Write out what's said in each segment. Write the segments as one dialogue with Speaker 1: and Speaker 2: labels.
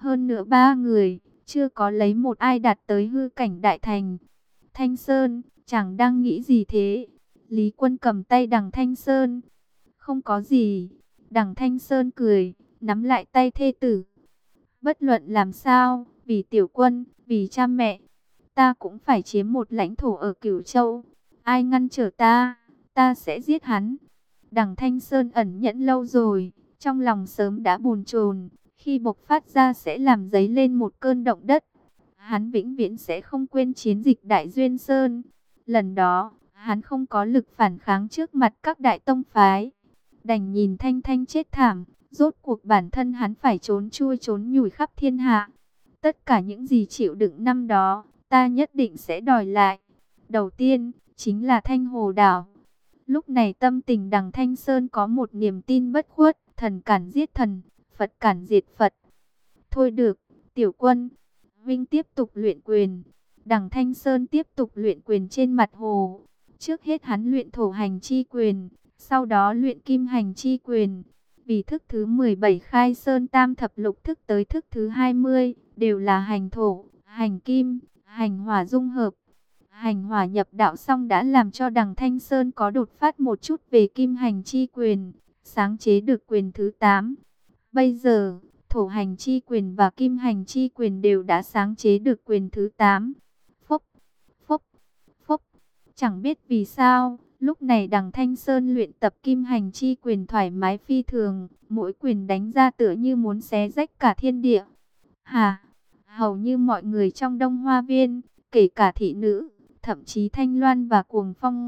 Speaker 1: Hơn nữa ba người, chưa có lấy một ai đạt tới hư cảnh đại thành. Thanh Sơn, chẳng đang nghĩ gì thế? Lý Quân cầm tay Đằng Thanh Sơn. Không có gì. Đằng Thanh Sơn cười, nắm lại tay thê tử. Bất luận làm sao, vì tiểu quân, vì cha mẹ, ta cũng phải chiếm một lãnh thổ ở Cửu Châu. Ai ngăn trở ta sẽ giết hắn. Đằng Thanh Sơn ẩn nhẫn lâu rồi, trong lòng sớm đã bồn chồn, khi bộc phát ra sẽ làm dấy lên một cơn động đất. Hắn vĩnh viễn sẽ không quên chiến dịch Đại Duyên Sơn. Lần đó, hắn không có lực phản kháng trước mặt các đại tông phái. Đành nhìn Thanh Thanh chết thảm, rốt cuộc bản thân hắn phải trốn chui trốn nhủi khắp thiên hạ. Tất cả những gì chịu đựng năm đó, ta nhất định sẽ đòi lại. Đầu tiên, chính là Thanh Hồ Đảo. Lúc này tâm tình Đằng Thanh Sơn có một niềm tin bất khuất, thần cản giết thần, Phật cản diệt Phật. Thôi được, tiểu quân, Vinh tiếp tục luyện quyền. Đằng Thanh Sơn tiếp tục luyện quyền trên mặt hồ. Trước hết hắn luyện thổ hành chi quyền, sau đó luyện kim hành chi quyền. Vì thức thứ 17 khai sơn tam thập lục thức tới thức thứ 20, đều là hành thổ, hành kim, hành hỏa dung hợp. Hành hỏa nhập đạo xong đã làm cho Đằng Thanh Sơn có đột phát một chút về kim hành chi quyền, sáng chế được quyền thứ 8. Bây giờ, thổ hành chi quyền và kim hành chi quyền đều đã sáng chế được quyền thứ 8. Phốc, phốc, phốc. Chẳng biết vì sao, lúc này Đằng Thanh Sơn luyện tập kim hành chi quyền thoải mái phi thường, mỗi quyền đánh ra tựa như muốn xé rách cả thiên địa. Hầu như mọi người trong Đông Hoa Viên, kể cả thị nữ, thậm chí Thanh Loan và Cuồng Phong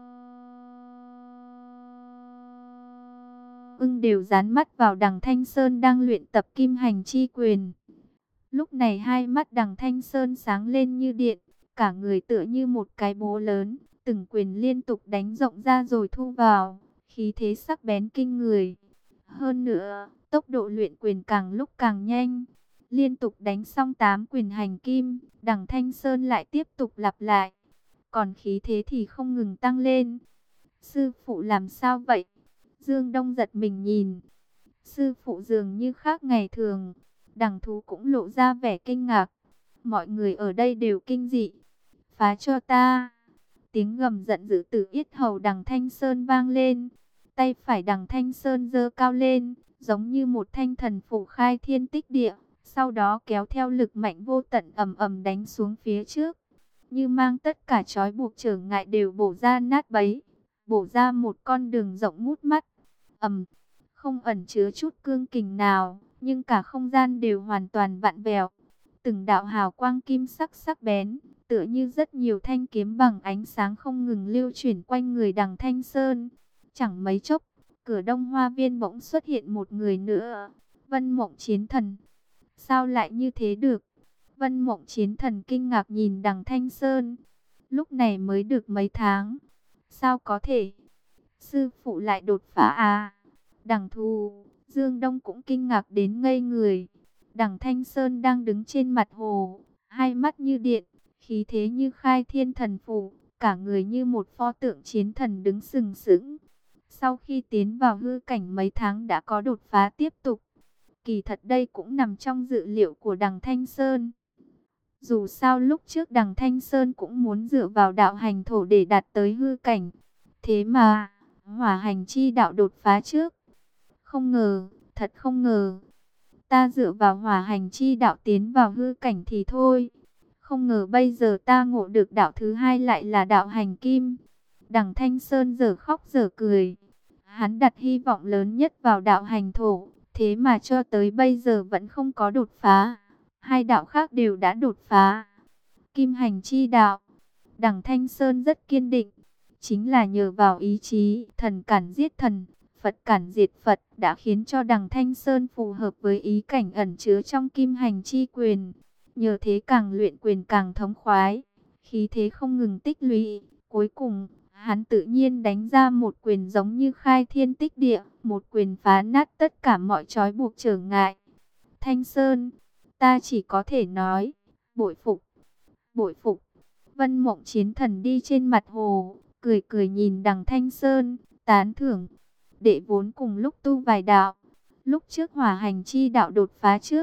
Speaker 1: Ưng đều dán mắt vào Đằng Thanh Sơn đang luyện tập kim hành chi quyền. Lúc này hai mắt Đằng Thanh Sơn sáng lên như điện, cả người tựa như một cái búa lớn, từng quyền liên tục đánh rộng ra rồi thu vào, khí thế sắc bén kinh người. Hơn nữa, tốc độ luyện quyền càng lúc càng nhanh. Liên tục đánh xong 8 quyền hành kim, Đằng Thanh Sơn lại tiếp tục lặp lại. Còn khí thế thì không ngừng tăng lên. Sư phụ làm sao vậy? Dương Đông giật mình nhìn. Sư phụ dường như khác ngày thường. Đằng Thú cũng lộ ra vẻ kinh ngạc. Mọi người ở đây đều kinh dị. Phá cho ta! Tiếng gầm giận dữ từ yết hầu Đằng Thanh Sơn vang lên. Tay phải Đằng Thanh Sơn giơ cao lên, giống như một thanh thần phủ khai thiên tích địa. Sau đó kéo theo lực mạnh vô tận ầm ầm đánh xuống phía trước. Như mang tất cả trói buộc trở ngại đều bổ ra nát bấy. Bổ ra một con đường rộng ngút mắt. Không ẩn chứa chút cương kình nào, nhưng cả không gian đều hoàn toàn vặn vẹo. Từng đạo hào quang kim sắc sắc bén, tựa như rất nhiều thanh kiếm bằng ánh sáng không ngừng lưu chuyển quanh người Đằng Thanh Sơn. Chẳng mấy chốc, cửa Đông Hoa Viên bỗng xuất hiện một người nữa, Vân Mộng Chiến Thần. Sao lại như thế được? Vân Mộng Chiến Thần kinh ngạc nhìn Đằng Thanh Sơn. Lúc này mới được mấy tháng. Sao có thể? Sư phụ lại đột phá à? Đằng Thù, Dương Đông cũng kinh ngạc đến ngây người. Đằng Thanh Sơn đang đứng trên mặt hồ, hai mắt như điện, khí thế như khai thiên thần phủ, cả người như một pho tượng chiến thần đứng sừng sững. Sau khi tiến vào hư cảnh mấy tháng đã có đột phá tiếp tục. Kỳ thật đây cũng nằm trong dự liệu của Đằng Thanh Sơn. Dù sao lúc trước Đằng Thanh Sơn cũng muốn dựa vào đạo hành thổ để đạt tới hư cảnh. Thế mà, hỏa hành chi đạo đột phá trước. Không ngờ, thật không ngờ. Ta dựa vào hỏa hành chi đạo tiến vào hư cảnh thì thôi. Không ngờ bây giờ ta ngộ được đạo thứ hai lại là đạo hành kim. Đằng Thanh Sơn giờ khóc giờ cười. Hắn đặt hy vọng lớn nhất vào đạo hành thổ. Thế mà cho tới bây giờ vẫn không có đột phá. Hai đạo khác đều đã đột phá. Kim hành chi đạo. Đằng Thanh Sơn rất kiên định. Chính là nhờ vào ý chí thần cản giết thần, Phật cản diệt Phật đã khiến cho Đằng Thanh Sơn phù hợp với ý cảnh ẩn chứa trong kim hành chi quyền. Nhờ thế càng luyện quyền càng thống khoái, khí thế không ngừng tích lũy. Cuối cùng, hắn tự nhiên đánh ra một quyền giống như khai thiên tích địa, một quyền phá nát tất cả mọi trói buộc trở ngại. Thanh Sơn, ta chỉ có thể nói, bội phục, bội phục. Vân Mộng Chiến Thần đi trên mặt hồ, cười cười nhìn Đằng Thanh Sơn, tán thưởng. Đệ vốn cùng lúc tu vài đạo. Lúc trước hỏa hành chi đạo đột phá trước,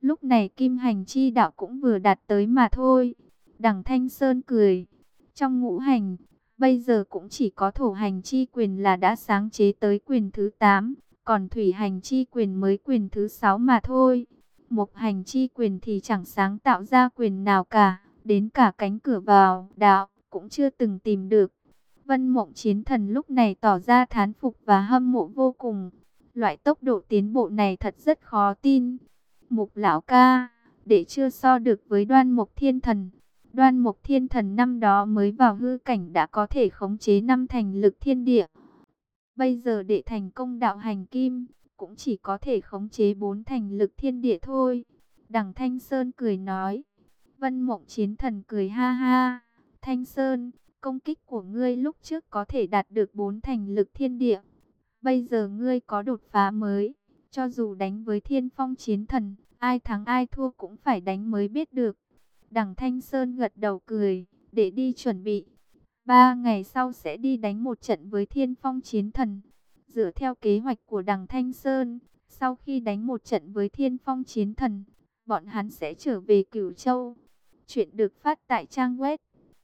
Speaker 1: Lúc này kim hành chi đạo cũng vừa đạt tới mà thôi. Đằng Thanh Sơn cười. Trong ngũ hành, bây giờ cũng chỉ có thổ hành chi quyền là đã sáng chế tới quyền thứ 8. Còn thủy hành chi quyền mới quyền thứ 6 mà thôi. Mộc hành chi quyền thì chẳng sáng tạo ra quyền nào cả. Đến cả cánh cửa vào đạo cũng chưa từng tìm được. Vân Mộng Chiến Thần lúc này tỏ ra thán phục và hâm mộ vô cùng. Loại tốc độ tiến bộ này thật rất khó tin. Mục lão ca, để chưa so được với Đoan Mộc Thiên Thần. Đoan Mộc Thiên Thần năm đó mới vào hư cảnh đã có thể khống chế 5 thành lực thiên địa. Bây giờ để thành công đạo hành kim, cũng chỉ có thể khống chế 4 thành lực thiên địa thôi. Đằng Thanh Sơn cười nói. Vân Mộng Chiến Thần cười ha ha. Thanh Sơn, công kích của ngươi lúc trước có thể đạt được 4 thành lực thiên địa. Bây giờ ngươi có đột phá mới. Cho dù đánh với Thiên Phong Chiến Thần, ai thắng ai thua cũng phải đánh mới biết được. Đằng Thanh Sơn gật đầu cười, để đi chuẩn bị. 3 ngày sau sẽ đi đánh một trận với Thiên Phong Chiến Thần. Dựa theo kế hoạch của đằng Thanh Sơn, sau khi đánh một trận với Thiên Phong Chiến Thần, bọn hắn sẽ trở về Cửu Châu. Chuyện được phát tại trang web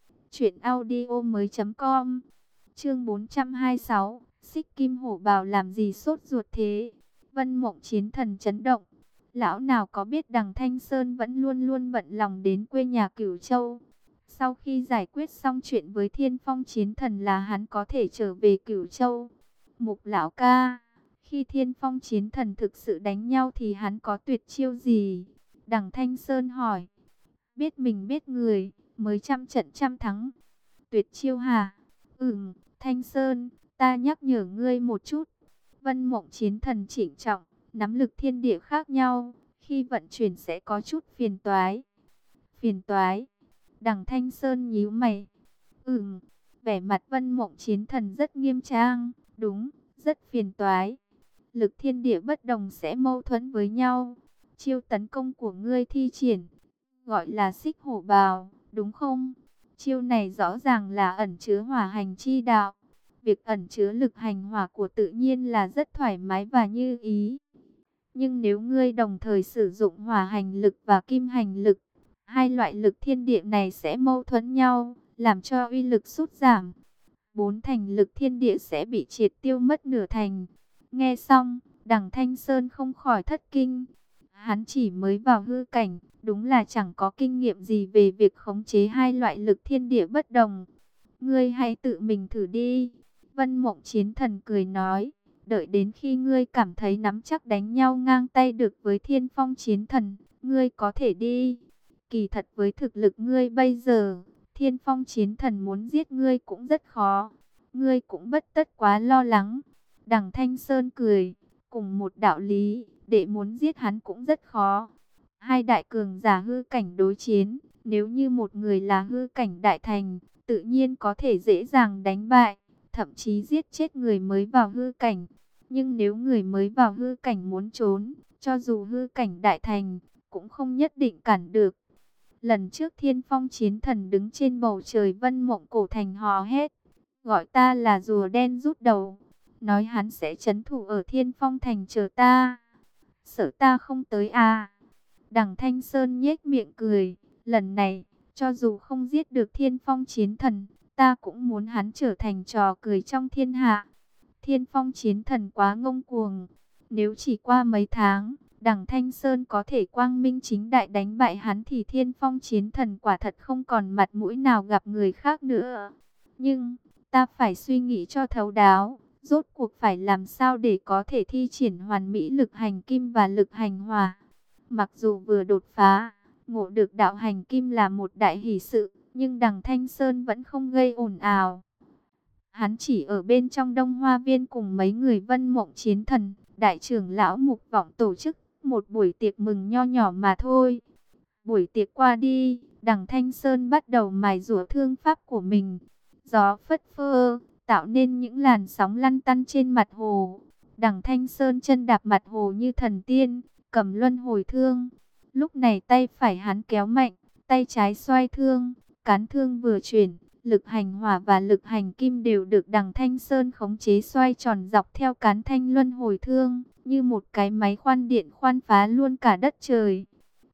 Speaker 1: truyệnaudiomoi.com. Chương 426, Xích Kim Hổ Bào làm gì sốt ruột thế? Vân Mộng Chiến Thần chấn động. Lão nào có biết đằng Thanh Sơn vẫn luôn luôn bận lòng đến quê nhà Cửu Châu. Sau khi giải quyết xong chuyện với Thiên Phong Chiến Thần là hắn có thể trở về Cửu Châu. Mục lão ca, khi Thiên Phong Chiến Thần thực sự đánh nhau thì hắn có tuyệt chiêu gì? Đằng Thanh Sơn hỏi. Biết mình biết người, mới trăm trận trăm thắng. Tuyệt chiêu hả? Thanh Sơn, ta nhắc nhở ngươi một chút. Vân Mộng Chiến Thần chỉnh trọng, nắm lực thiên địa khác nhau, khi vận chuyển sẽ có chút phiền toái. Phiền toái? Đằng Thanh Sơn nhíu mày. Vẻ mặt Vân Mộng Chiến Thần rất nghiêm trang. Đúng, rất phiền toái. Lực thiên địa bất đồng sẽ mâu thuẫn với nhau. Chiêu tấn công của ngươi thi triển gọi là Xích Hổ Bào, đúng không? Chiêu này rõ ràng là ẩn chứa hỏa hành chi đạo. Việc ẩn chứa lực hành hỏa của tự nhiên là rất thoải mái và như ý. Nhưng nếu ngươi đồng thời sử dụng hỏa hành lực và kim hành lực, hai loại lực thiên địa này sẽ mâu thuẫn nhau, làm cho uy lực sút giảm. 4 thành lực thiên địa sẽ bị triệt tiêu mất nửa thành. Nghe xong, đằng Thanh Sơn không khỏi thất kinh. Hắn chỉ mới vào hư cảnh, đúng là chẳng có kinh nghiệm gì về việc khống chế hai loại lực thiên địa bất đồng. Ngươi hãy tự mình thử đi. Vân Mộng Chiến Thần cười nói, đợi đến khi ngươi cảm thấy nắm chắc đánh nhau ngang tay được với Thiên Phong Chiến Thần, ngươi có thể đi. Kỳ thật với thực lực ngươi bây giờ, Thiên Phong Chiến Thần muốn giết ngươi cũng rất khó. Ngươi cũng bất tất quá lo lắng. Đằng Thanh Sơn cười, cùng một đạo lý, để muốn giết hắn cũng rất khó. Hai đại cường giả hư cảnh đối chiến, nếu như một người là hư cảnh đại thành, tự nhiên có thể dễ dàng đánh bại, thậm chí giết chết người mới vào hư cảnh. Nhưng nếu người mới vào hư cảnh muốn trốn, cho dù hư cảnh đại thành, cũng không nhất định cản được. Lần trước Thiên Phong Chiến Thần đứng trên bầu trời Vân Mộng Cổ Thành hò hét, gọi ta là rùa đen rút đầu, nói hắn sẽ trấn thủ ở Thiên Phong Thành chờ ta. Sợ ta không tới à? Đằng Thanh Sơn nhếch miệng cười, lần này, cho dù không giết được Thiên Phong Chiến Thần, ta cũng muốn hắn trở thành trò cười trong thiên hạ. Thiên Phong Chiến Thần quá ngông cuồng, nếu chỉ qua mấy tháng, đằng Thanh Sơn có thể quang minh chính đại đánh bại hắn thì Thiên Phong Chiến Thần quả thật không còn mặt mũi nào gặp người khác nữa. Nhưng, ta phải suy nghĩ cho thấu đáo, rốt cuộc phải làm sao để có thể thi triển hoàn mỹ lực hành kim và lực hành hỏa. Mặc dù vừa đột phá, ngộ được đạo hành kim là một đại hỷ sự, nhưng đằng Thanh Sơn vẫn không gây ồn ào. Hắn chỉ ở bên trong Đông Hoa Viên cùng mấy người Vân Mộng Chiến Thần, đại trưởng lão Mục Vọng tổ chức một buổi tiệc mừng nho nhỏ mà thôi. Buổi tiệc qua đi, đằng Thanh Sơn bắt đầu mài giũa thương pháp của mình. Gió phất phơ, tạo nên những làn sóng lăn tăn trên mặt hồ. Đằng Thanh Sơn chân đạp mặt hồ như thần tiên, cầm luân hồi thương. Lúc này tay phải hắn kéo mạnh, tay trái xoay thương, cán thương vừa chuyển, lực hành hỏa và lực hành kim đều được đằng Thanh Sơn khống chế xoay tròn dọc theo cán thanh luân hồi thương, như một cái máy khoan điện khoan phá luôn cả đất trời.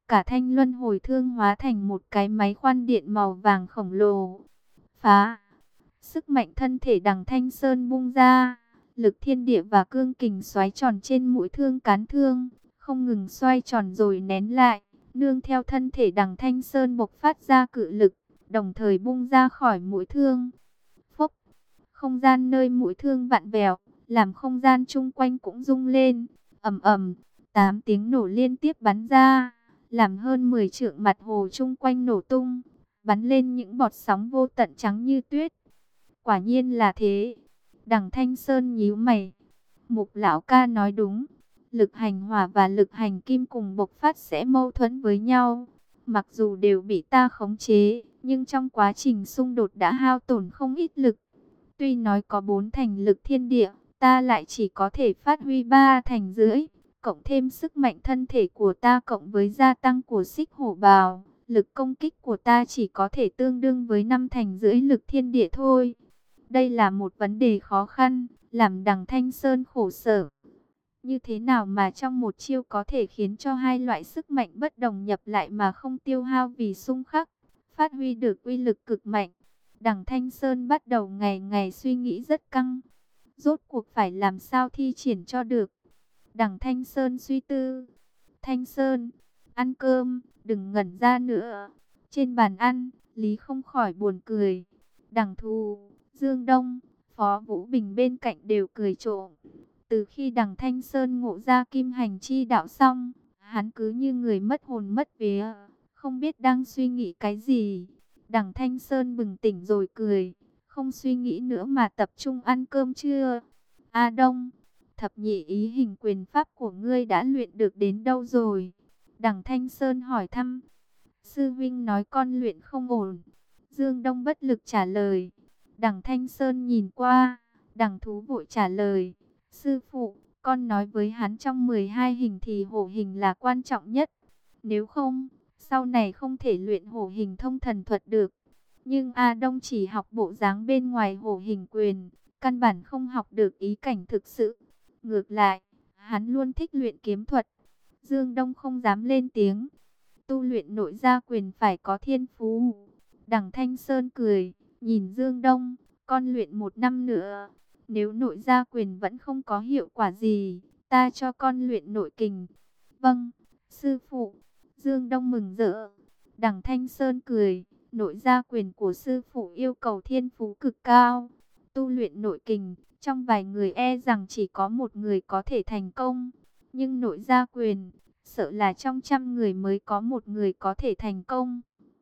Speaker 1: cả thanh luân hồi thương hóa thành một cái máy khoan điện màu vàng khổng lồ. Phá! Sức mạnh thân thể Đằng Thanh Sơn bung ra, lực thiên địa và cương kình xoáy tròn trên mũi thương cán thương, không ngừng xoay tròn rồi nén lại, nương theo thân thể Đằng Thanh Sơn bộc phát ra cự lực, đồng thời bung ra khỏi mũi thương. Phốc! Không gian nơi mũi thương vặn vẹo, làm không gian chung quanh cũng rung lên. Ầm ầm, 8 tiếng nổ liên tiếp bắn ra, làm hơn 10 trượng mặt hồ chung quanh nổ tung, bắn lên những bọt sóng vô tận trắng như tuyết. Quả nhiên là thế. Đằng Thanh Sơn nhíu mày. Mục lão ca nói đúng. Lực hành hỏa và lực hành kim cùng bộc phát sẽ mâu thuẫn với nhau. Mặc dù đều bị ta khống chế, nhưng trong quá trình xung đột đã hao tổn không ít lực. Tuy nói có 4 thành lực thiên địa, ta lại chỉ có thể phát huy 3 thành rưỡi. Cộng thêm sức mạnh thân thể của ta cộng với gia tăng của xích hổ bào, lực công kích của ta chỉ có thể tương đương với 5 thành rưỡi lực thiên địa thôi. Đây là một vấn đề khó khăn, làm Đằng Thanh Sơn khổ sở. Như thế nào mà trong một chiêu có thể khiến cho hai loại sức mạnh bất đồng nhập lại mà không tiêu hao vì xung khắc, phát huy được uy lực cực mạnh. Đằng Thanh Sơn bắt đầu ngày ngày suy nghĩ rất căng. Rốt cuộc phải làm sao thi triển cho được. Đằng Thanh Sơn suy tư. Thanh Sơn, ăn cơm, đừng ngẩn ra nữa. Trên bàn ăn, Lý không khỏi buồn cười. Đằng Thù, Dương Đông, Phó Vũ Bình bên cạnh đều cười trộm. Từ khi Đằng Thanh Sơn ngộ ra kim hành chi đạo xong, hắn cứ như người mất hồn mất vía, không biết đang suy nghĩ cái gì. Đằng Thanh Sơn bừng tỉnh rồi cười, không suy nghĩ nữa mà tập trung ăn cơm trưa. A Đông, thập nhị ý hình quyền pháp của ngươi đã luyện được đến đâu rồi? Đằng Thanh Sơn hỏi thăm. Sư Vinh nói con luyện không ổn. Dương Đông bất lực trả lời. Đằng Thanh Sơn nhìn qua, Đằng Thú vội trả lời. Sư phụ, con nói với hắn trong 12 hình thì hổ hình là quan trọng nhất. Nếu không, sau này không thể luyện hổ hình thông thần thuật được. Nhưng A Đông chỉ học bộ dáng bên ngoài hổ hình quyền, căn bản không học được ý cảnh thực sự. Ngược lại, hắn luôn thích luyện kiếm thuật. Dương Đông không dám lên tiếng. Tu luyện nội gia quyền phải có thiên phú. Đằng Thanh Sơn cười, nhìn Dương Đông, con luyện 1 năm nữa. Nếu nội gia quyền vẫn không có hiệu quả gì, ta cho con luyện nội kình. Vâng, sư phụ. Dương Đông mừng rỡ. Đằng Thanh Sơn cười, nội gia quyền của sư phụ yêu cầu thiên phú cực cao. Tu luyện nội kình, trong vài người e rằng chỉ có một người có thể thành công. Nhưng nội gia quyền, sợ là trong 100 người mới có một người có thể thành công.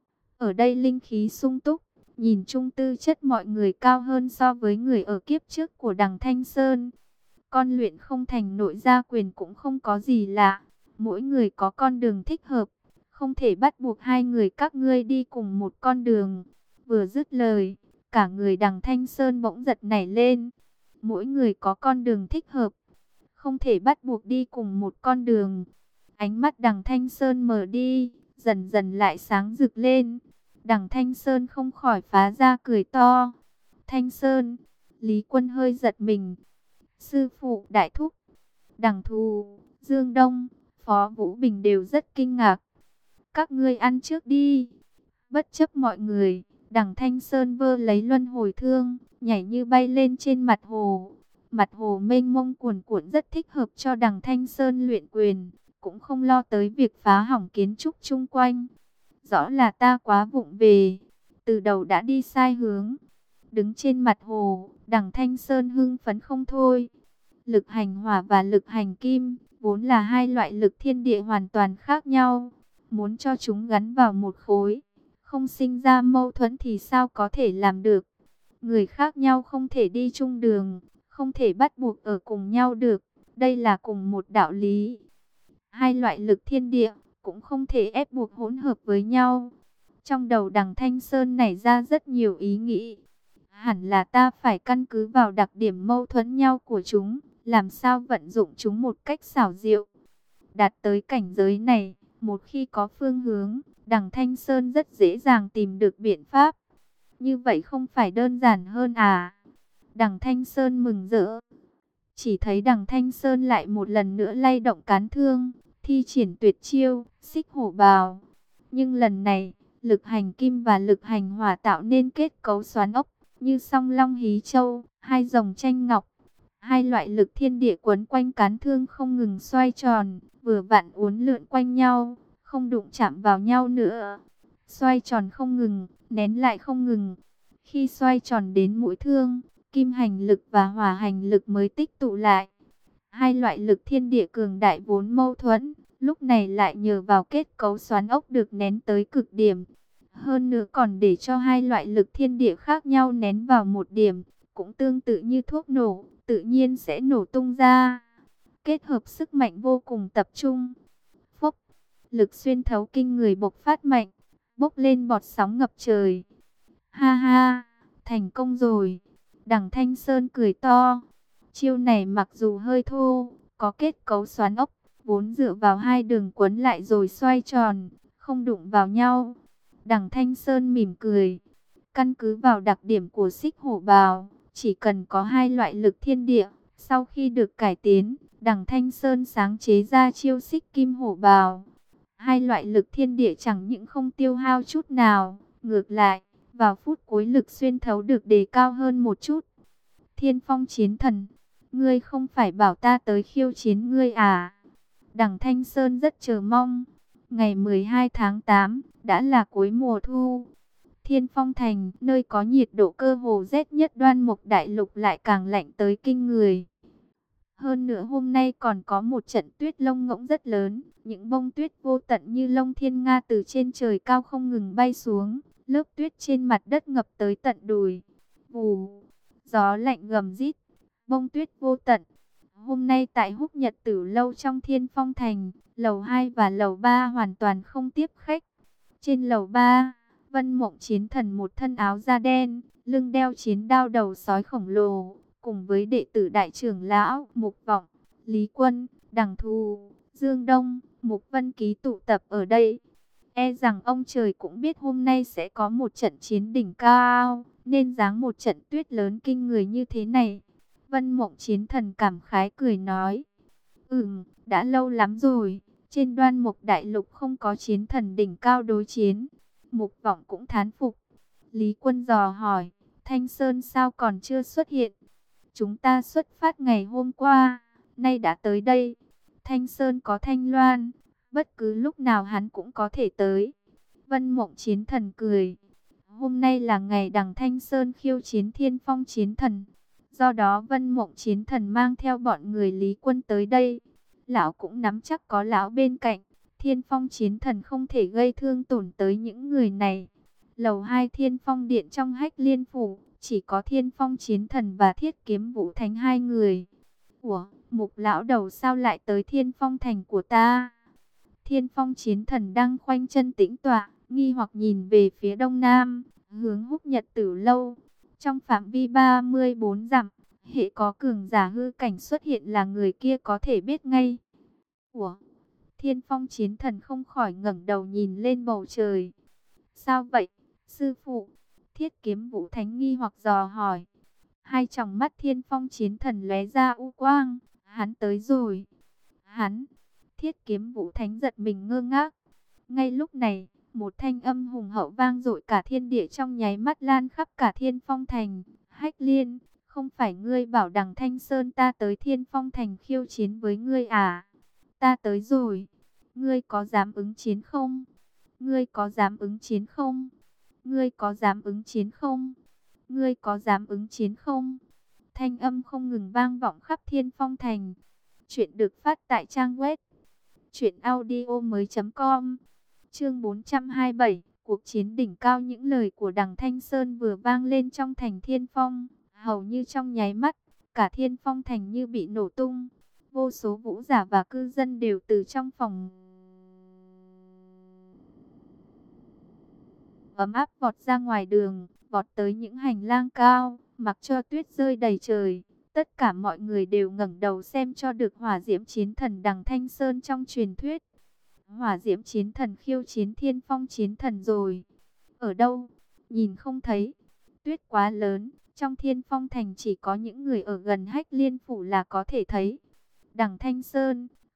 Speaker 1: Ở đây linh khí sung túc, nhìn chung tư chất mọi người cao hơn so với người ở kiếp trước của Đằng Thanh Sơn. Con luyện không thành nội gia quyền cũng không có gì lạ. Mỗi người có con đường thích hợp, không thể bắt buộc hai người các ngươi đi cùng một con đường. Vừa dứt lời, cả người Đằng Thanh Sơn bỗng giật nảy lên. Mỗi người có con đường thích hợp, không thể bắt buộc đi cùng một con đường. Ánh mắt Đằng Thanh Sơn mở đi, dần dần lại sáng rực lên. Đằng Thanh Sơn không khỏi phá ra cười to. Thanh Sơn, Lý Quân hơi giật mình. Sư phụ đại thúc, Đằng Thù, Dương Đông, Phó Vũ Bình đều rất kinh ngạc. Các ngươi ăn trước đi. Bất chấp mọi người, Đằng Thanh Sơn vơ lấy luân hồi thương, nhảy như bay lên trên mặt hồ. Mặt hồ mênh mông cuồn cuộn rất thích hợp cho Đằng Thanh Sơn luyện quyền, cũng không lo tới việc phá hỏng kiến trúc chung quanh. Rõ là ta quá vụng về, từ đầu đã đi sai hướng. Đứng trên mặt hồ, Đằng Thanh Sơn hưng phấn không thôi. Lực hành hỏa và lực hành kim, vốn là hai loại lực thiên địa hoàn toàn khác nhau. Muốn cho chúng gắn vào một khối, không sinh ra mâu thuẫn thì sao có thể làm được. Người khác nhau không thể đi chung đường, không thể bắt buộc ở cùng nhau được. Đây là cùng một đạo lý. Hai loại lực thiên địa cũng không thể ép buộc hỗn hợp với nhau. Trong đầu Đằng Thanh Sơn nảy ra rất nhiều ý nghĩ. Hẳn là ta phải căn cứ vào đặc điểm mâu thuẫn nhau của chúng, làm sao vận dụng chúng một cách xảo diệu. Đạt tới cảnh giới này, một khi có phương hướng, Đằng Thanh Sơn rất dễ dàng tìm được biện pháp. Như vậy không phải đơn giản hơn à? Đằng Thanh Sơn mừng rỡ. Chỉ thấy Đằng Thanh Sơn lại một lần nữa lay động cán thương, thi triển tuyệt chiêu, xích hổ bào. Nhưng lần này, lực hành kim và lực hành hỏa tạo nên kết cấu xoắn ốc, như song long hí châu, hai rồng tranh ngọc. Hai loại lực thiên địa quấn quanh cán thương không ngừng xoay tròn, vừa vặn uốn lượn quanh nhau, không đụng chạm vào nhau nữa. Xoay tròn không ngừng, nén lại không ngừng. Khi xoay tròn đến mũi thương, kim hành lực và hỏa hành lực mới tích tụ lại. Hai loại lực thiên địa cường đại vốn mâu thuẫn, lúc này lại nhờ vào kết cấu xoắn ốc được nén tới cực điểm. Hơn nữa còn để cho hai loại lực thiên địa khác nhau nén vào một điểm, cũng tương tự như thuốc nổ, tự nhiên sẽ nổ tung ra. Kết hợp sức mạnh vô cùng tập trung. Phốc, lực xuyên thấu kinh người bộc phát mạnh, bốc lên bọt sóng ngập trời. Ha ha, thành công rồi. Đằng Thanh Sơn cười to. Chiêu này mặc dù hơi thô, có kết cấu xoắn ốc, vốn dựa vào hai đường quấn lại rồi xoay tròn, không đụng vào nhau. Đằng Thanh Sơn mỉm cười. Căn cứ vào đặc điểm của xích hổ bào, chỉ cần có hai loại lực thiên địa, sau khi được cải tiến, Đằng Thanh Sơn sáng chế ra chiêu xích kim hổ bào. Hai loại lực thiên địa chẳng những không tiêu hao chút nào, ngược lại, vào phút cuối lực xuyên thấu được đề cao hơn một chút. Thiên Phong chiến thần, ngươi không phải bảo ta tới khiêu chiến ngươi à? Đằng Thanh Sơn rất chờ mong. Ngày 12 tháng 8, đã là cuối mùa thu. Thiên Phong Thành, nơi có nhiệt độ cơ hồ rét nhất Đoan Mộc Đại Lục lại càng lạnh tới kinh người. Hơn nữa hôm nay còn có một trận tuyết lông ngỗng rất lớn, những bông tuyết vô tận như lông thiên nga từ trên trời cao không ngừng bay xuống, lớp tuyết trên mặt đất ngập tới tận đùi. Vù, gió lạnh gầm rít, bông tuyết vô tận. Hôm nay tại Húc Nhật Tử lâu trong Thiên Phong Thành, lầu 2 và lầu 3 hoàn toàn không tiếp khách. Trên lầu 3, Vân Mộng Chiến Thần một thân áo da đen, lưng đeo chiến đao đầu sói khổng lồ, cùng với đệ tử đại trưởng lão Mục Vọng, Lý Quân, Đằng Thù, Dương Đông, Mục Vân Ký tụ tập ở đây. E rằng ông trời cũng biết hôm nay sẽ có một trận chiến đỉnh cao, nên giáng một trận tuyết lớn kinh người như thế này. Vân Mộng Chiến Thần cảm khái cười nói, đã lâu lắm rồi, trên Đoan Mộc Đại Lục không có chiến thần đỉnh cao đối chiến. Mục Vọng cũng thán phục. Lý Quân dò hỏi, Thanh Sơn sao còn chưa xuất hiện? Chúng ta xuất phát ngày hôm qua, nay đã tới đây. Thanh Sơn có Thanh Loan, bất cứ lúc nào hắn cũng có thể tới. Vân Mộng Chiến Thần cười. Hôm nay là ngày Đằng Thanh Sơn khiêu chiến Thiên Phong Chiến Thần. Do đó Vân Mộng Chiến Thần mang theo bọn người Lý Quân tới đây. Lão cũng nắm chắc có lão bên cạnh, Thiên Phong Chiến Thần không thể gây thương tổn tới những người này. Lầu 2 Thiên Phong Điện trong Hách Liên Phủ, chỉ có Thiên Phong Chiến Thần và Thiết Kiếm Vũ Thánh hai người. Ủa, Mục lão đầu sao lại tới Thiên Phong Thành của ta? Thiên Phong Chiến Thần đang khoanh chân tĩnh tọa, nghi hoặc nhìn về phía đông nam, hướng Húc Nhật Tử lâu. Trong phạm vi 34 dặm, hệ có cường giả hư cảnh xuất hiện là người kia có thể biết ngay. Ủa? Thiên Phong Chiến Thần không khỏi ngẩng đầu nhìn lên bầu trời. Sao vậy, sư phụ? Thiết Kiếm Vũ Thánh nghi hoặc dò hỏi. Hai tròng mắt Thiên Phong Chiến Thần lóe ra u quang. Hắn tới rồi. Hắn? Thiết Kiếm Vũ Thánh giật mình ngơ ngác. Ngay lúc này, một thanh âm hùng hậu vang dội cả thiên địa trong nháy mắt lan khắp cả Thiên Phong Thành. Hách Liên, không phải ngươi bảo Đằng Thanh Sơn ta tới Thiên Phong Thành khiêu chiến với ngươi à? Ta tới rồi. Ngươi có dám ứng chiến không? Ngươi có dám ứng chiến không? Ngươi có dám ứng chiến không? Ngươi có dám ứng chiến không? Thanh âm không ngừng vang vọng khắp Thiên Phong Thành. Chuyện được phát tại trang web truyệnaudiomoi.com. Chương 427, cuộc chiến đỉnh cao. Những lời của Đằng Thanh Sơn vừa vang lên trong thành Thiên Phong, hầu như trong nháy mắt, cả Thiên Phong Thành như bị nổ tung. Vô số vũ giả và cư dân đều từ trong phòng ấm áp vọt ra ngoài đường, vọt tới những hành lang cao, mặc cho tuyết rơi đầy trời. Tất cả mọi người đều ngẩng đầu xem cho được Hỏa Diễm Chiến Thần Đằng Thanh Sơn trong truyền thuyết. Hỏa Diễm Chiến Thần khiêu chiến Thiên Phong Chiến Thần rồi. Ở đâu? Nhìn không thấy. Tuyết quá lớn, trong Thiên Phong Thành chỉ có những người ở gần Hách Liên Phủ là có thể thấy. Đằng Thanh Sơn,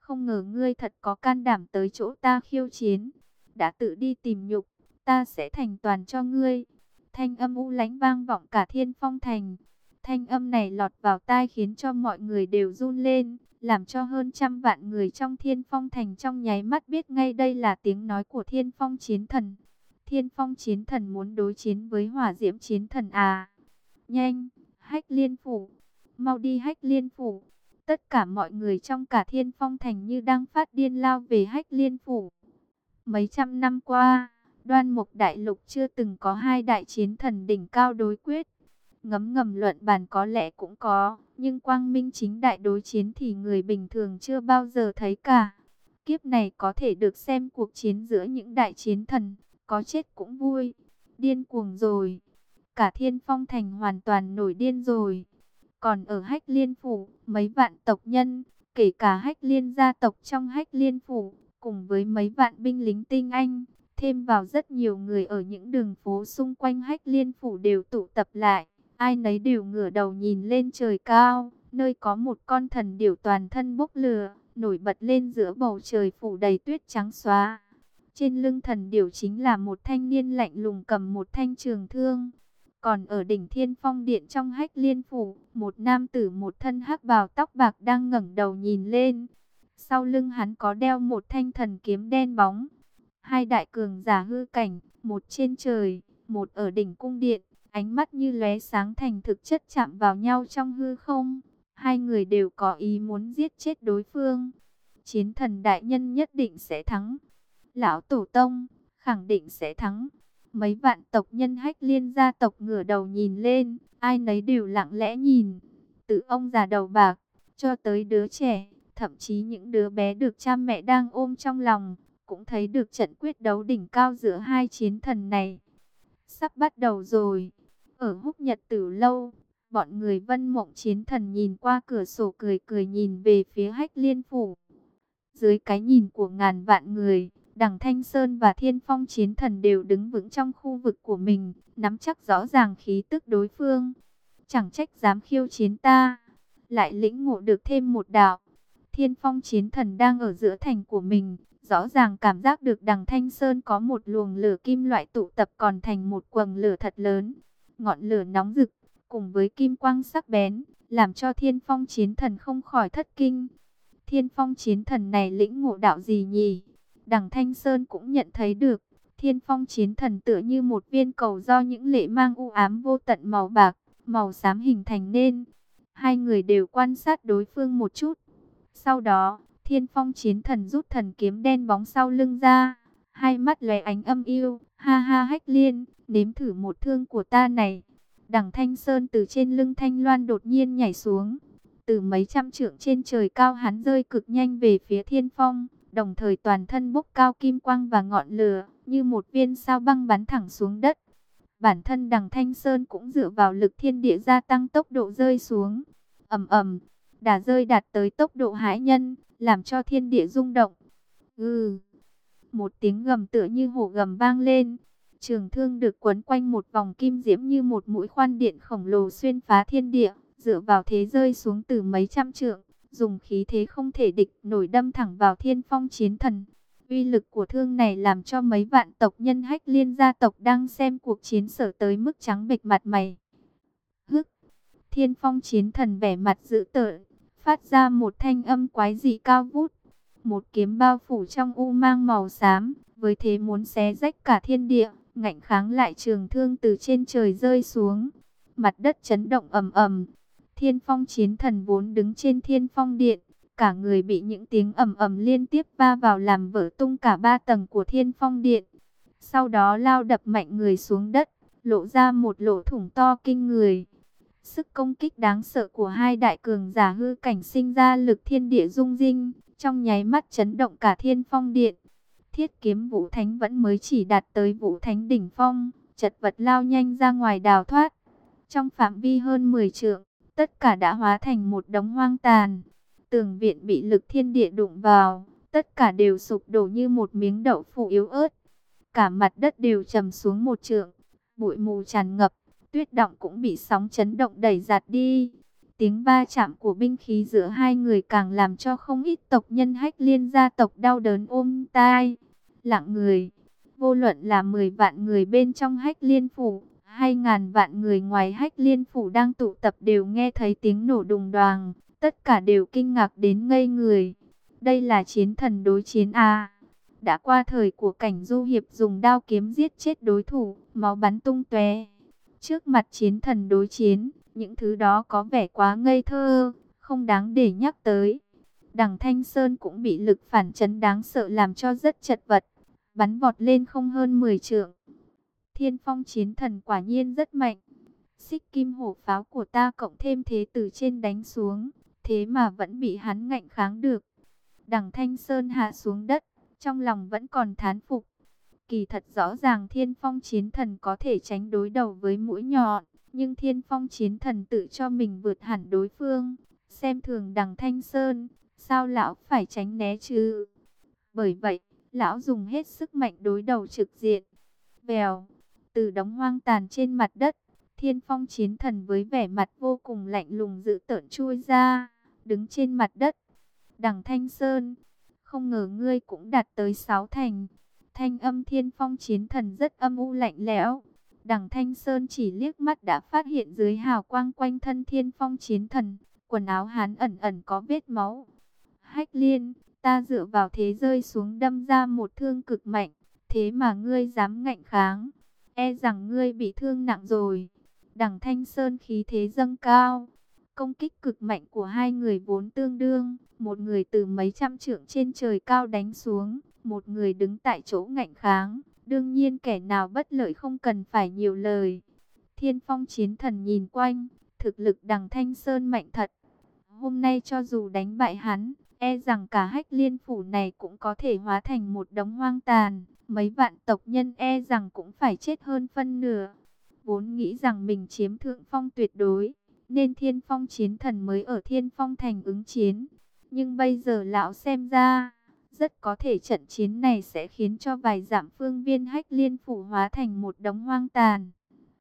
Speaker 1: Không ngờ ngươi thật có can đảm tới chỗ ta khiêu chiến. Đã tự đi tìm nhục, ta sẽ thành toàn cho ngươi. Thanh âm u lãnh vang vọng cả Thiên Phong Thành. Thanh âm này lọt vào tai khiến cho mọi người đều run lên, làm cho hơn trăm vạn người trong Thiên Phong Thành trong nháy mắt biết ngay đây là tiếng nói của Thiên Phong Chiến Thần. Thiên Phong Chiến Thần muốn đối chiến với Hỏa Diễm Chiến Thần à? Nhanh, Hách Liên Phủ, mau đi Hách Liên Phủ. Tất cả mọi người trong cả Thiên Phong Thành như đang phát điên lao về Hách Liên Phủ. Mấy trăm năm qua, Đoan Mục Đại Lục chưa từng có hai đại chiến thần đỉnh cao đối quyết. Ngấm ngầm luận bàn có lẽ cũng có, nhưng quang minh chính đại đối chiến thì người bình thường chưa bao giờ thấy cả. Kiếp này có thể được xem cuộc chiến giữa những đại chiến thần, có chết cũng vui. Điên cuồng rồi. Cả Thiên Phong Thành hoàn toàn nổi điên rồi. Còn ở Hách Liên Phủ, mấy vạn tộc nhân, kể cả Hách Liên gia tộc trong Hách Liên Phủ, cùng với mấy vạn binh lính tinh anh, thêm vào rất nhiều người ở những đường phố xung quanh Hách Liên Phủ đều tụ tập lại. Ai nấy đều ngửa đầu nhìn lên trời cao, nơi có một con thần điểu toàn thân bốc lửa, nổi bật lên giữa bầu trời phủ đầy tuyết trắng xóa. Trên lưng thần điểu chính là một thanh niên lạnh lùng cầm một thanh trường thương. Còn ở đỉnh Thiên Phong Điện trong Hách Liên Phủ, một nam tử một thân hắc bào tóc bạc đang ngẩng đầu nhìn lên. Sau lưng hắn có đeo một thanh thần kiếm đen bóng. Hai đại cường giả hư cảnh, một trên trời, một ở đỉnh cung điện, ánh mắt như lóe sáng thành thực chất chạm vào nhau trong hư không. Hai người đều có ý muốn giết chết đối phương. Chiến thần đại nhân nhất định sẽ thắng. Lão Tổ Tông, khẳng định sẽ thắng. Mấy vạn tộc nhân Hách Liên gia tộc ngửa đầu nhìn lên, ai nấy đều lặng lẽ nhìn. Từ ông già đầu bạc, cho tới đứa trẻ, thậm chí những đứa bé được cha mẹ đang ôm trong lòng, cũng thấy được trận quyết đấu đỉnh cao giữa hai chiến thần này. Sắp bắt đầu rồi. Ở Húc Nhật Tử Lâu, bọn người Vân Mộng chiến thần nhìn qua cửa sổ cười cười nhìn về phía Hách Liên Phủ. Dưới cái nhìn của ngàn vạn người, Đằng Thanh Sơn và Thiên Phong chiến thần đều đứng vững trong khu vực của mình, nắm chắc rõ ràng khí tức đối phương. Chẳng trách dám khiêu chiến ta, lại lĩnh ngộ được thêm một đạo. Thiên Phong chiến thần đang ở giữa thành của mình, rõ ràng cảm giác được Đằng Thanh Sơn có một luồng lửa kim loại tụ tập còn thành một quầng lửa thật lớn. Ngọn lửa nóng rực, cùng với kim quang sắc bén, làm cho Thiên Phong chiến thần không khỏi thất kinh. Thiên Phong chiến thần này lĩnh ngộ đạo gì nhỉ? Đằng Thanh Sơn cũng nhận thấy được, Thiên Phong chiến thần tựa như một viên cầu do những lệ mang u ám vô tận màu bạc, màu xám hình thành nên. Hai người đều quan sát đối phương một chút. Sau đó, Thiên Phong chiến thần rút thần kiếm đen bóng sau lưng ra, hai mắt lóe ánh âm yêu, ha ha Hách Liên, nếm thử một thương của ta này. Đằng Thanh Sơn từ trên lưng Thanh Loan đột nhiên nhảy xuống. Từ mấy trăm trượng trên trời cao hắn rơi cực nhanh về phía Thiên Phong, đồng thời toàn thân bốc cao kim quang và ngọn lửa, như một viên sao băng bắn thẳng xuống đất. Bản thân Đằng Thanh Sơn cũng dựa vào lực thiên địa gia tăng tốc độ rơi xuống. Ầm ầm, đà rơi đạt tới tốc độ hãi nhân, làm cho thiên địa rung động. Một tiếng gầm tựa như hổ gầm vang lên. Trường thương được quấn quanh một vòng kim diễm như một mũi khoan điện khổng lồ xuyên phá thiên địa, dựa vào thế rơi xuống từ mấy trăm trượng, dùng khí thế không thể địch nổi đâm thẳng vào Thiên Phong chiến thần. Uy lực của thương này làm cho mấy vạn tộc nhân Hách Liên gia tộc đang xem cuộc chiến sở tới mức trắng bệch mặt mày. Hức! Thiên Phong chiến thần vẻ mặt dữ tợn, phát ra một thanh âm quái dị cao vút. Một kiếm bao phủ trong u mang màu xám, với thế muốn xé rách cả thiên địa, ngạnh kháng lại trường thương từ trên trời rơi xuống. Mặt đất chấn động ầm ầm. Thiên Phong chiến thần vốn đứng trên Thiên Phong điện, cả người bị những tiếng ầm ầm liên tiếp va vào làm vỡ tung cả 3 tầng của Thiên Phong điện. Sau đó lao đập mạnh người xuống đất, lộ ra một lỗ thủng to kinh người. Sức công kích đáng sợ của hai đại cường giả hư cảnh sinh ra lực thiên địa rung rinh, trong nháy mắt chấn động cả Thiên Phong điện. Thiết kiếm Vũ Thánh vẫn mới chỉ đạt tới Vũ Thánh đỉnh phong, chật vật lao nhanh ra ngoài đào thoát. Trong phạm vi hơn 10 trượng, tất cả đã hóa thành một đống hoang tàn. Tường viện bị lực thiên địa đụng vào, tất cả đều sụp đổ như một miếng đậu phụ yếu ớt. Cả mặt đất đều trầm xuống một trượng, bụi mù tràn ngập, tuyết động cũng bị sóng chấn động đẩy giạt đi. Tiếng va chạm của binh khí giữa hai người càng làm cho không ít tộc nhân Hách Liên gia tộc đau đớn ôm tai. Lặng người, vô luận là 10 vạn người bên trong Hách Liên phủ, hay ngàn vạn người ngoài Hách Liên phủ đang tụ tập đều nghe thấy tiếng nổ đùng đoàng, tất cả đều kinh ngạc đến ngây người. Đây là chiến thần đối chiến à? Đã qua thời của cảnh du hiệp dùng đao kiếm giết chết đối thủ, máu bắn tung tóe. Trước mặt chiến thần đối chiến, những thứ đó có vẻ quá ngây thơ, không đáng để nhắc tới. Đằng Thanh Sơn cũng bị lực phản chấn đáng sợ làm cho rất chật vật, bắn vọt lên không hơn 10 trượng. Thiên phong chiến thần quả nhiên rất mạnh. Xích kim hổ pháo của ta cộng thêm thế từ trên đánh xuống, thế mà vẫn bị hắn ngạnh kháng được. Đằng Thanh Sơn hạ xuống đất, trong lòng vẫn còn thán phục. Kỳ thật rõ ràng thiên phong chiến thần có thể tránh đối đầu với mũi nhọn, nhưng thiên phong chiến thần tự cho mình vượt hẳn đối phương. Xem thường đằng Thanh Sơn, sao lão phải tránh né chứ? Bởi vậy, lão dùng hết sức mạnh đối đầu trực diện. Vèo, từ đống hoang tàn trên mặt đất, thiên phong chiến thần với vẻ mặt vô cùng lạnh lùng dữ tợn chui ra, đứng trên mặt đất. Đằng Thanh Sơn, không ngờ ngươi cũng đạt tới 6 thành. Thanh âm thiên phong chiến thần rất âm u lạnh lẽo. Đằng Thanh Sơn chỉ liếc mắt đã phát hiện dưới hào quang quanh thân thiên phong chiến thần, quần áo hắn ẩn ẩn có vết máu. Hách Liên, ta dựa vào thế rơi xuống đâm ra một thương cực mạnh, thế mà ngươi dám ngạnh kháng, e rằng ngươi bị thương nặng rồi. Đằng Thanh Sơn khí thế dâng cao, công kích cực mạnh của hai người vốn tương đương, một người từ mấy trăm trượng trên trời cao đánh xuống, một người đứng tại chỗ ngạnh kháng, đương nhiên kẻ nào bất lợi không cần phải nhiều lời. Thiên phong chiến thần nhìn quanh, thực lực đằng Thanh Sơn mạnh thật. Hôm nay cho dù đánh bại hắn, e rằng cả Hách Liên phủ này cũng có thể hóa thành một đống hoang tàn, mấy vạn tộc nhân e rằng cũng phải chết hơn phân nửa. Vốn nghĩ rằng mình chiếm thượng phong tuyệt đối, nên thiên phong chiến thần mới ở thiên phong thành ứng chiến. Nhưng bây giờ lão xem ra, rất có thể trận chiến này sẽ khiến cho vài dặm phương viên Hách Liên phủ hóa thành một đống hoang tàn.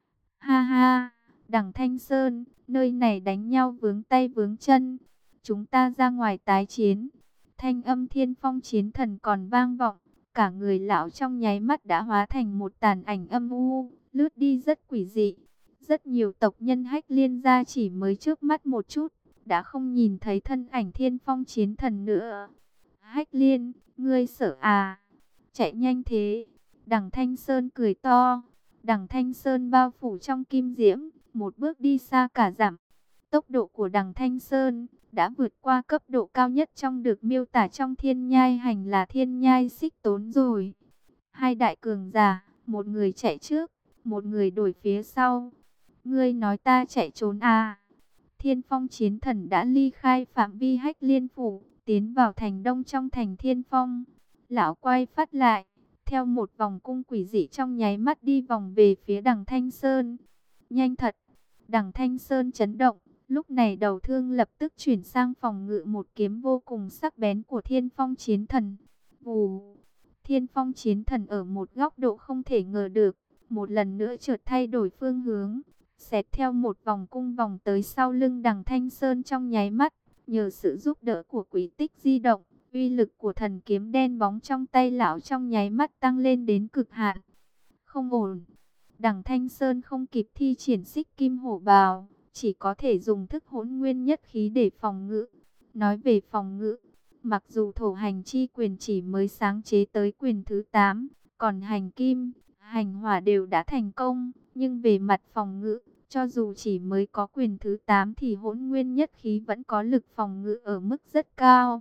Speaker 1: Ha ha, đằng Thanh Sơn, nơi này đánh nhau vướng tay vướng chân, chúng ta ra ngoài tái chiến. Thanh âm thiên phong chiến thần còn vang vọng, cả người lão trong nháy mắt đã hóa thành một tàn ảnh âm u, lướt đi rất quỷ dị. Rất nhiều tộc nhân Hách Liên gia chỉ mới trước mắt một chút, đã không nhìn thấy thân ảnh thiên phong chiến thần nữa. Hách Liên, ngươi sợ à? Chạy nhanh thế. Đằng Thanh Sơn cười to. Đằng Thanh Sơn bao phủ trong kim diễm, một bước đi xa cả dặm. Tốc độ của đằng Thanh Sơn đã vượt qua cấp độ cao nhất trong được miêu tả trong thiên nhai hành là thiên nhai xích tốn rồi. Hai đại cường giả, một người chạy trước, một người đuổi phía sau. Ngươi nói ta chạy trốn à? Thiên phong chiến thần đã ly khai phạm vi Hách Liên phủ, tiến vào thành đông trong thành Thiên Phong. Lão quay phát lại, theo một vòng cung quỷ dị trong nháy mắt đi vòng về phía đằng Thanh Sơn. Nhanh thật! Đằng Thanh Sơn chấn động, lúc này đầu thương lập tức chuyển sang phòng ngự một kiếm vô cùng sắc bén của Thiên Phong chiến thần. Vù! Thiên Phong chiến thần ở một góc độ không thể ngờ được, một lần nữa chợt thay đổi phương hướng, xẹt theo một vòng cung vòng tới sau lưng đằng Thanh Sơn trong nháy mắt. Nhờ sự giúp đỡ của quỷ tích di động, uy lực của thần kiếm đen bóng trong tay lão trong nháy mắt tăng lên đến cực hạn. Không ổn. Đằng Thanh Sơn không kịp thi triển xích kim hổ bào, chỉ có thể dùng thức hỗn nguyên nhất khí để phòng ngự. Nói về phòng ngự, mặc dù thổ hành chi quyền chỉ mới sáng chế tới quyền thứ 8, còn hành kim, hành hỏa đều đã thành công, nhưng về mặt phòng ngự, cho dù chỉ mới có quyền thứ 8 thì hỗn nguyên nhất khí vẫn có lực phòng ngự ở mức rất cao.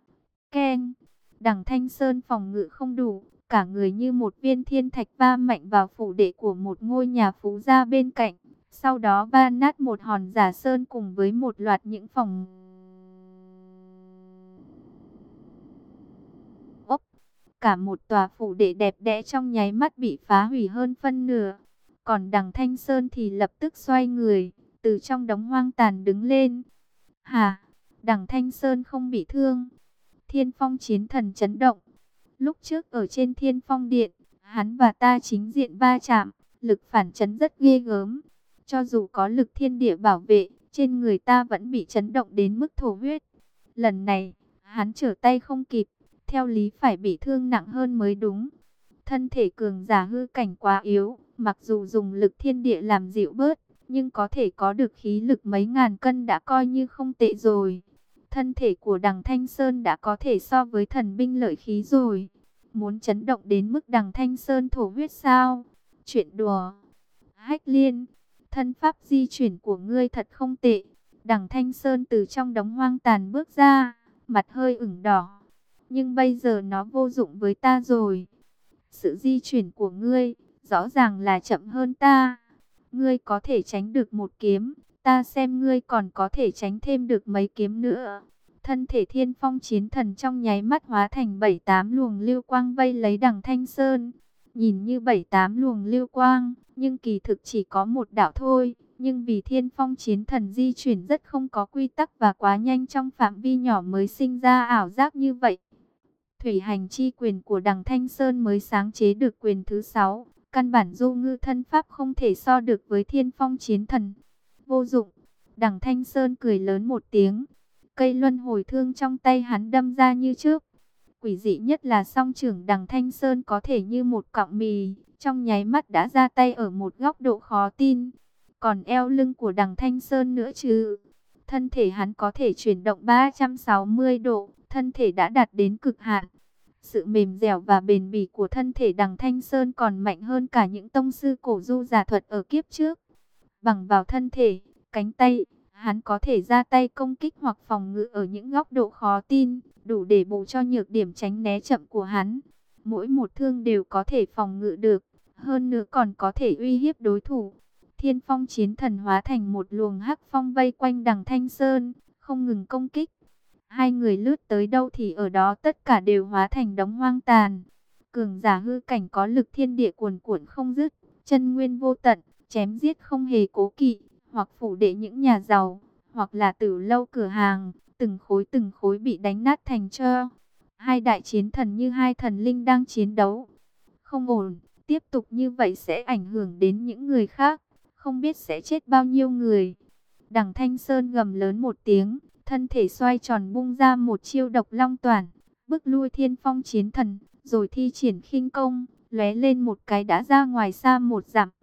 Speaker 1: Keng, đằng Thanh Sơn phòng ngự không đủ, cả người như một viên thiên thạch va mạnh vào phủ đệ của một ngôi nhà phú gia bên cạnh. Sau đó va nát một hòn giả sơn cùng với một loạt những phòng ốc. Cả một tòa phủ đệ đẹp đẽ trong nháy mắt bị phá hủy hơn phân nửa. Còn đằng Thanh Sơn thì lập tức xoay người, từ trong đống hoang tàn đứng lên. Hả? Đằng Thanh Sơn không bị thương. Thiên Phong chiến thần chấn động. Lúc trước ở trên Thiên Phong Điện, hắn và ta chính diện va chạm, lực phản chấn rất ghê gớm. Cho dù có lực thiên địa bảo vệ, trên người ta vẫn bị chấn động đến mức thổ huyết. Lần này, hắn trở tay không kịp, theo lý phải bị thương nặng hơn mới đúng. Thân thể cường giả hư cảnh quá yếu, mặc dù dùng lực thiên địa làm dịu bớt, nhưng có thể có được khí lực mấy ngàn cân đã coi như không tệ rồi. Thân thể của Đằng Thanh Sơn đã có thể so với thần binh lợi khí rồi. Muốn chấn động đến mức Đằng Thanh Sơn thổ huyết sao? Chuyện đùa. Hách Liên, thân pháp di chuyển của ngươi thật không tệ. Đằng Thanh Sơn từ trong đống hoang tàn bước ra, mặt hơi ửng đỏ. Nhưng bây giờ nó vô dụng với ta rồi. Sự di chuyển của ngươi rõ ràng là chậm hơn ta. Ngươi có thể tránh được một kiếm, ta xem ngươi còn có thể tránh thêm được mấy kiếm nữa. Thân thể Thiên Phong Chiến Thần trong nháy mắt hóa thành 7-8 luồng lưu quang vây lấy Đằng Thanh Sơn. Nhìn như 7-8 luồng lưu quang, nhưng kỳ thực chỉ có một đạo thôi. Nhưng vì Thiên Phong Chiến Thần di chuyển rất không có quy tắc và quá nhanh trong phạm vi nhỏ mới sinh ra ảo giác như vậy. Thủy hành chi quyền của Đằng Thanh Sơn mới sáng chế được quyền thứ 6. Căn bản du ngư thân pháp không thể so được với Thiên Phong Chiến Thần. Vô dụng. Đằng Thanh Sơn cười lớn một tiếng. Cây luân hồi thương trong tay hắn đâm ra như trước. Quỷ dị nhất là song trưởng Đằng Thanh Sơn có thể như một cọng mì, trong nháy mắt đã ra tay ở một góc độ khó tin. Còn eo lưng của Đằng Thanh Sơn nữa chứ. Thân thể hắn có thể chuyển động 360 độ, thân thể đã đạt đến cực hạn. Sự mềm dẻo và bền bỉ của thân thể Đằng Thanh Sơn còn mạnh hơn cả những tông sư cổ du giả thuật ở kiếp trước. Bằng vào thân thể, cánh tay, hắn có thể ra tay công kích hoặc phòng ngự ở những góc độ khó tin, đủ để bù cho nhược điểm tránh né chậm của hắn. Mỗi một thương đều có thể phòng ngự được, hơn nữa còn có thể uy hiếp đối thủ. Thiên Phong Chiến Thần hóa thành một luồng hắc phong vây quanh Đằng Thanh Sơn, không ngừng công kích. Hai người lướt tới đâu thì ở đó tất cả đều hóa thành đống hoang tàn. Cường giả hư cảnh có lực thiên địa cuồn cuộn không dứt, chân nguyên vô tận, chém giết không hề cố kỵ, hoặc phủ đệ những nhà giàu, hoặc là tử lâu cửa hàng, từng khối bị đánh nát thành tro. Hai đại chiến thần như hai thần linh đang chiến đấu. Không ổn, tiếp tục như vậy sẽ ảnh hưởng đến những người khác, không biết sẽ chết bao nhiêu người. Đằng Thanh Sơn gầm lớn một tiếng, thân thể xoay tròn bung ra một chiêu độc long toản, bức lui Thiên Phong Chiến Thần, rồi thi triển khinh công, lóe lên một cái đã ra ngoài xa một dặm.